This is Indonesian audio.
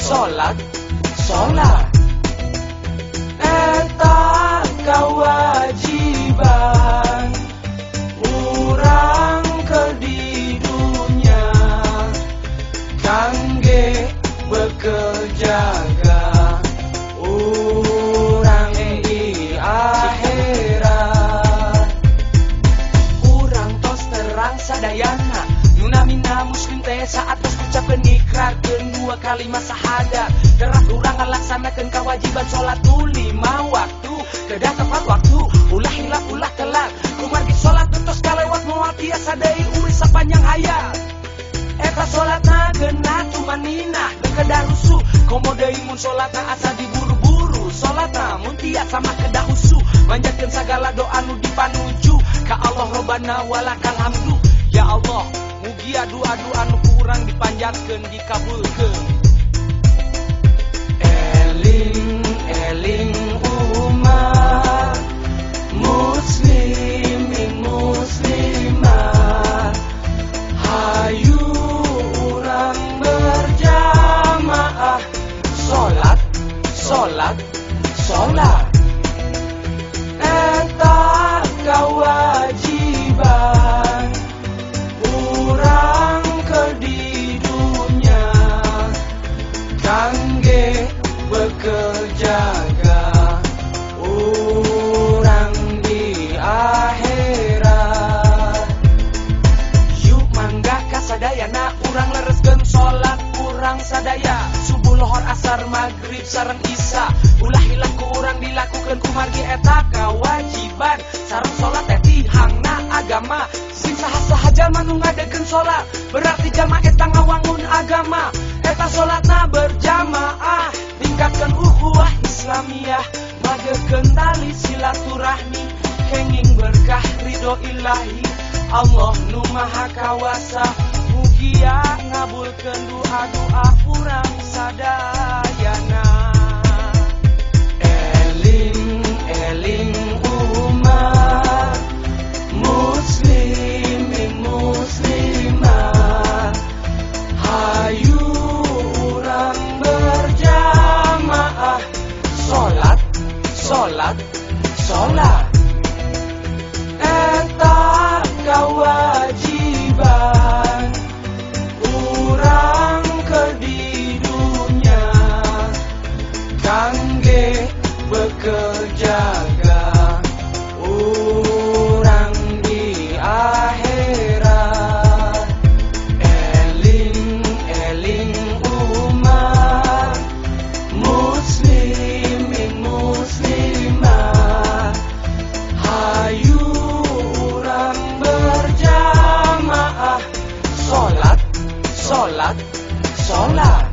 Sholat, sholat eta kewajiban urang ke di dunia kangge bekerjaga urang di akhirat. Urang tos terang sadayana nunamina muslim teh saat tos ucapkeun ikrar dua kalimat syahadat gerak urang ngalaksanakeun kewajiban sholat tu 5 waktu kedah tepat waktu ulah hilap ulah telat kumargi sholat tos kalewat moal tiasa deui uri sapanjang hayat. Eta sholatna geuna cuman minah kedah rusuh komo deui mun sholatna asa diburu-buru sholatna mun tiasa mah kedah usuh manjatkeun sagala doa nu dipanuju ka Allah Robbana walakal hamdu. Ya Allah mugi doa-doa nu kurang dipanjatkeun dikabulkeun. Eling umat muslimin muslimat hayu urang berjamaah sholat, sholat, sholat eta kewajiban urang ke di dunia kangge bekerjaga urang di akhirat. Yuk mangga kasadayana urang lereskeun sholat urang sadaya subuh lohor asar maghrib sareng isya ulah hilang ku urang dilakukeun kumargi eta kewajiban sareng sholat teh tihangna agama sing saha-saha jalma nu ngadegeun sholat berarti jalma eta ngawangun agama. Eta sholatna berjamaah tingkatkan ukhuwah Islamiyah magekeun tali silaturahmi kenging berkah ridho ilahi Allah nu maha kawasa mugia ngabulkeun doa-doa urang sadayana. Eling umat muslimin muslimat hayu urang berjamaah sholat, sholat, sholat eta kewajiban urang ke di dunia kangge bekerjaga urang di akhirat. Eling umat muslimin muslimat hayu urang berjamaah sholat, sholat, sholat